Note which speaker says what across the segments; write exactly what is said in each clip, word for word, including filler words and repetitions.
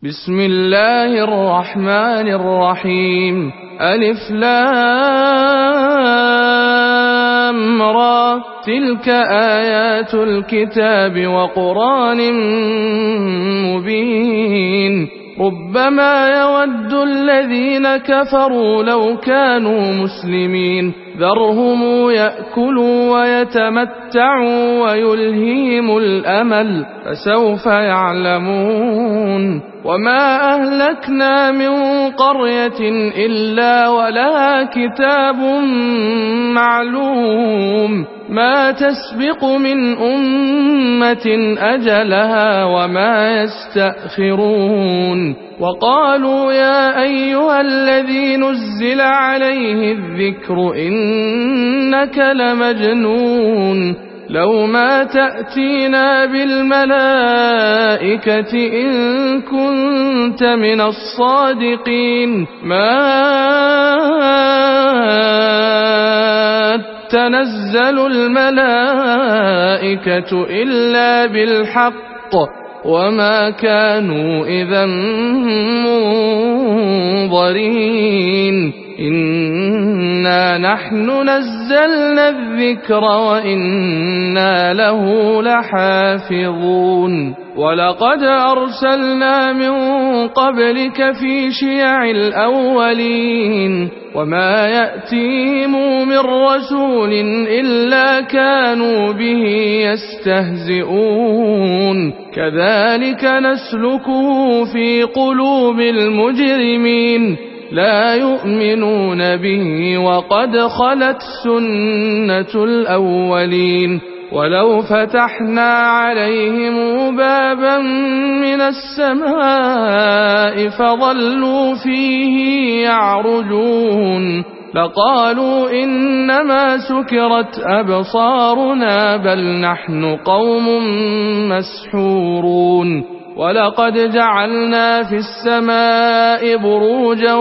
Speaker 1: بسم الله الرحمن الرحيم ألف لام را تلك آيات الكتاب وقرآن مبين ربما يود الذين كفروا لو كانوا مسلمين ذرهم يأكلوا ويتمتعوا ويلهيهم الأمل فسوف يعلمون وما أهلكنا من قرية إلا ولها كتاب معلوم ما تسبق من أمة أجلها وما يستأخرون وقالوا يا أيها الذي نزل عليه الذكر إنك لمجنون لو ما تأتينا بالملائكة إن كنت من الصادقين ما تنزل الملائكة إلا بالحق وما كانوا إذا منظرين إنا نحن نزلنا الذكر وإنا له لحافظون ولقد أرسلنا من قبلك في شيع الأولين وما يأتيهم من رسول إلا كانوا به يستهزئون كذلك نسلكه في قلوب المجرمين لا يؤمنون به وقد خلت سنة الأولين ولو فتحنا عليهم بابا من السماء فظلوا فيه يعرجون لقالوا إنما سكرت أبصارنا بل نحن قوم مسحورون ولقد جعلنا في السماء بروجا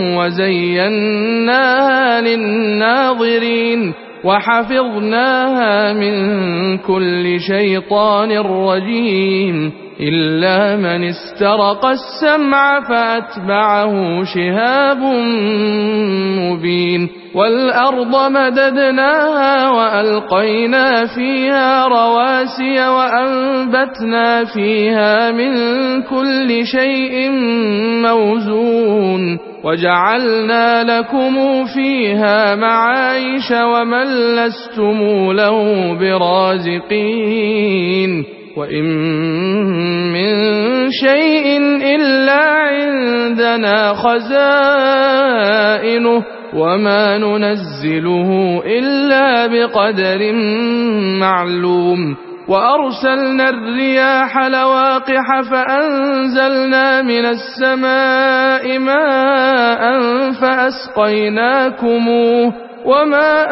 Speaker 1: وزيناها للناظرين وحفظناها من كل شيطان رجيم إلا من استرق السمع فأتبعه شهاب مبين والأرض مددناها وألقينا فيها رواسي وأنبتنا فيها من كل شيء موزون وجعلنا لكم فيها معايش ومن لستم له برازقين وإن من شيء إلا عندنا خزائنه وما ننزله إلا بقدر معلوم وأرسلنا الرياح لواقح فأنزلنا من السماء ماء فأسقيناكموه وما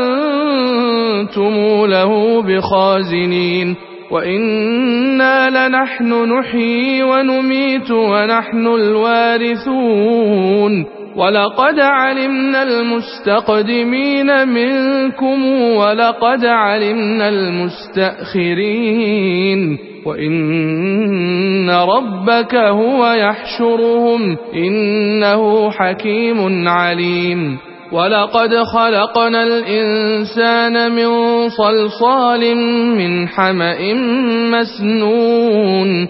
Speaker 1: أنتم له بخازنين وإنا لنحن نحيي ونميت ونحن الوارثون ولقد علمنا المستقدمين منكم ولقد علمنا المستأخرين وإن ربك هو يحشرهم إنه حكيم عليم ولقد خلقنا الإنسان من صلصال من حمأ مسنون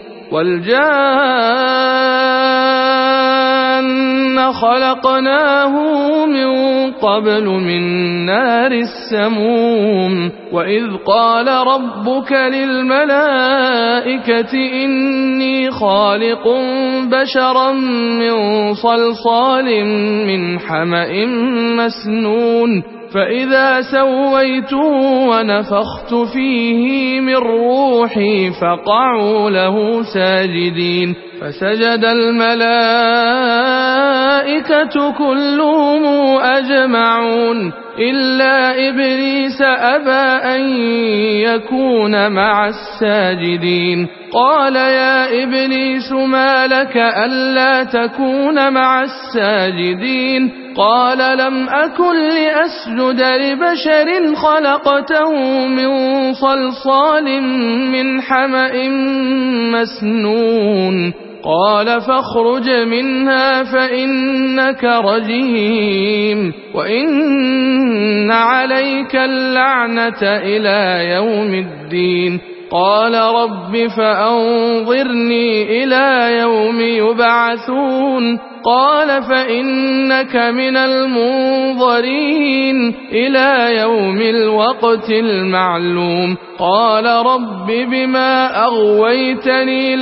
Speaker 1: والجان خلقناه من قبل من نار السموم وإذ قال ربك للملائكة إني خالق بشرا من صلصال من حمأ مسنون فإذا سويته ونفخت فيه من روحي فقعوا له ساجدين فسجد الملائكة كلهم أجمعون إلا إبليس أبى أن يكون مع الساجدين قال يا إبليس ما لك ألا تكون مع الساجدين قال لم أكن لأسجد لبشر خلقته من صلصال من حمأ مسنون قال فاخرج منها فإنك رجيم وإن عليك اللعنة إلى يوم الدين قال رب فأنظرني إلى يوم يبعثون قال فإنك من المنظرين إلى يوم الوقت المعلوم قال رب بما أغويتني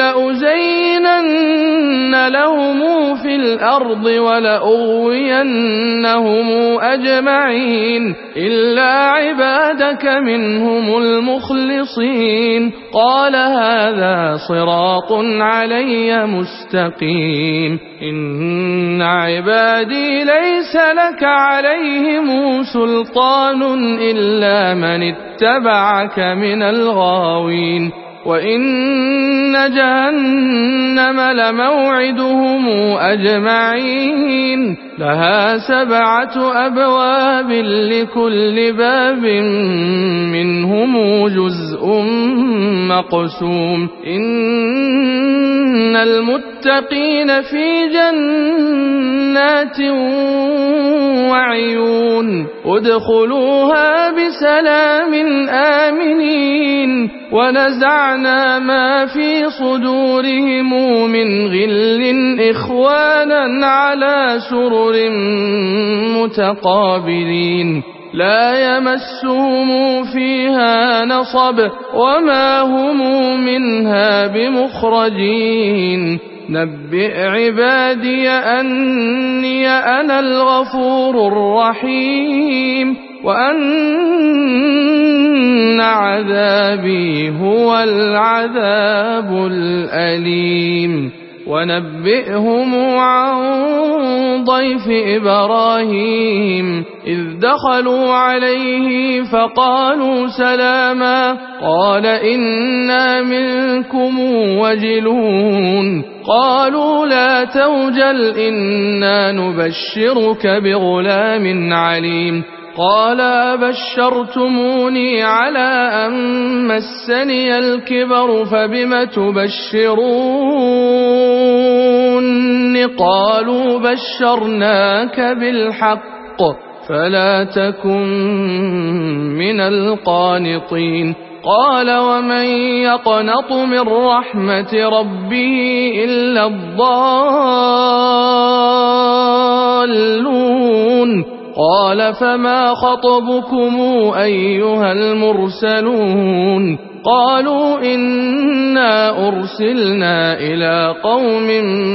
Speaker 1: لأزينن لهم في الأرض ولأغوينهم أجمعين إلا عبادك منهم المخلصين قال هذا صراط علي مستقيم إن عبادي ليس لك عليهم سلطان إلا من اتبعك من الغاوين وإن جهنم لموعدهم أجمعين لها سبعة أبواب لكل باب منهم جزء مقسوم إن المتقين في جنات وعيون ادخلوها بسلام آمنين ونزعنا ما في صدورهم من غل إخوانا على سرر متقابلين لا يمسهم فيها نصب وما هم منها بمخرجين نبئ عبادي أني أنا الغفور الرحيم وأن عذابي هو العذاب الأليم ونبئهم عن ضيف إبراهيم إذ دخلوا عليه فقالوا سلاما قال إنا منكم وجلون قالوا لا توجل إنا نبشرك بغلام عليم قال أبشرتموني على أن مسني الكبر فبم تبشرون قالوا بشرناك بالحق فلا تكن من القانطين قال ومن يقنط من رحمة ربه إلا الضالون قال فما خطبكم أيها المرسلون قالوا إنا أرسلنا إلى قوم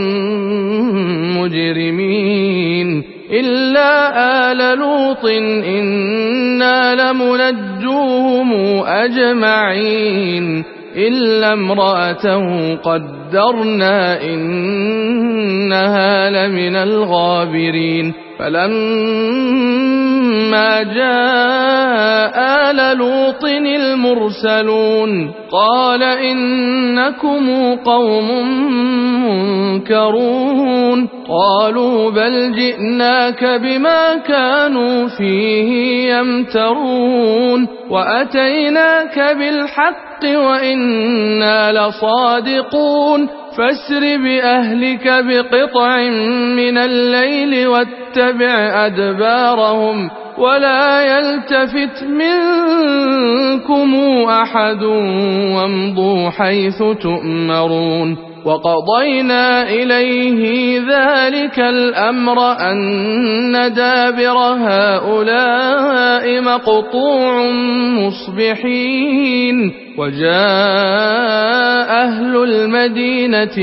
Speaker 1: مجرمين إلا آل لوط إنا لمنجوهم أجمعين إلا امرأته قدرنا إنها لمن الغابرين فلما جاء آل لوط المرسلون قال إنكم قوم منكرون قالوا بل جئناك بما كانوا فيه يمترون وأتيناك بالحق وإنا لصادقون فاسر بأهلك بقطع من الليل واتبع أدبارهم ولا يلتفت منكم أحد وامضوا حيث تؤمرون وقضينا إليه ذلك الأمر أن دابر هؤلاء مقطوع مصبحين وجاء أهل المدينة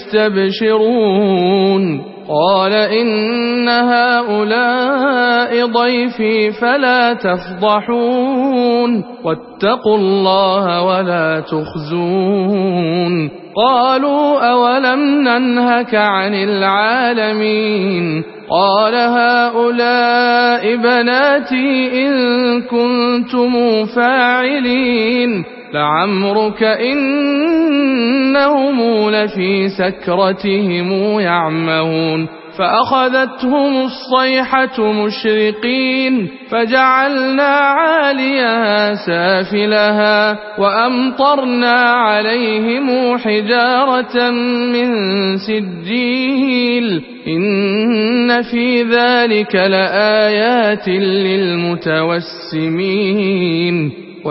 Speaker 1: يستبشرون قال إن هؤلاء ضيفي فلا تفضحون واتقوا الله ولا تخزون قالوا أولم ننهك عن العالمين قال هؤلاء بناتي إن كنتم فاعلين لعمرك إنهم لفي سكرتهم يعمهون فأخذتهم الصيحة مشرقين فجعلنا عاليها سافلها وأمطرنا عليهم حجارة من سجيل إن في ذلك لآيات للمتوسمين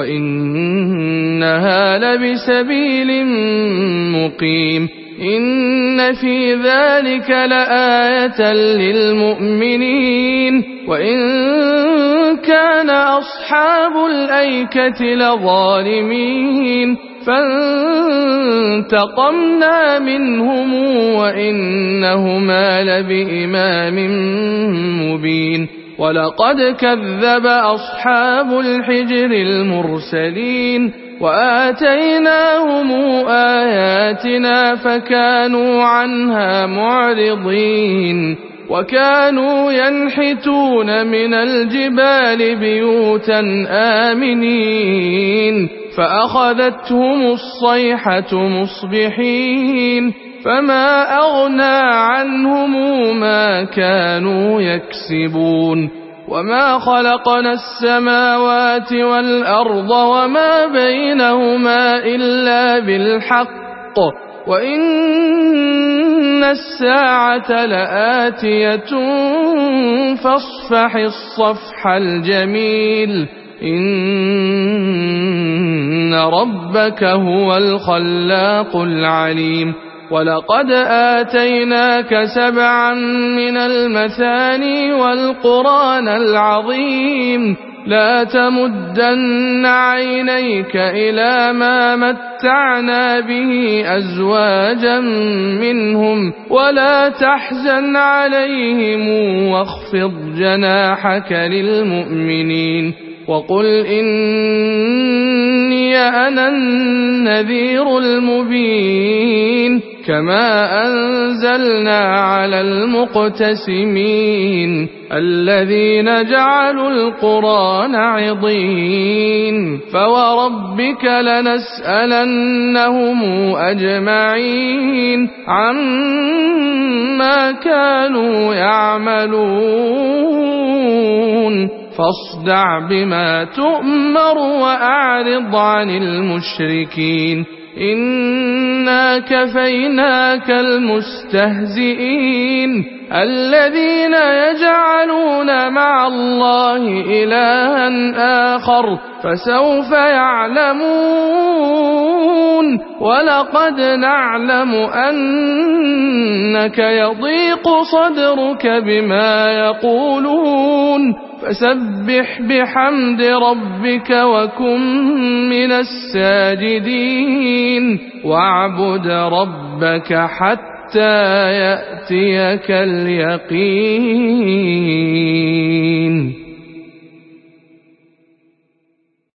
Speaker 1: وإنها لبسبيل مقيم إن في ذلك لآية للمؤمنين وإن كان أصحاب الأيكة لظالمين فانتقمنا منهم وإنهما لبإمام مبين ولقد كذب أصحاب الحجر المرسلين وآتيناهم آياتنا فكانوا عنها معرضين وكانوا ينحتون من الجبال بيوتا آمنين فأخذتهم الصيحة مصبحين فما أغنى عنهم ما كانوا يكسبون وما خلقنا السماوات والأرض وما بينهما إلا بالحق وإن الساعة لآتية فاصفح الصفح الجميل إن ربك هو الخلاق العليم ولقد آتيناك سبعا من المثاني والقرآن العظيم لا تمدن عينيك إلى ما متعنا به أزواجا منهم ولا تحزن عليهم واخفض جناحك للمؤمنين وقل إني أنا النذير المبين كما أنزلنا على المقتسمين الذين جعلوا القرآن عضين فوربك لنسألنهم أجمعين عما كانوا يعملون فاصدع بما تؤمر وأعرض عن المشركين إنا كفيناك المستهزئين الذين يجعلون مع الله إلها آخر فسوف يعلمون ولقد نعلم أنك يضيق صدرك بما يقولون فسبح بحمد ربك وكن من الساجدين واعبد ربك حتى يأتيك اليقين.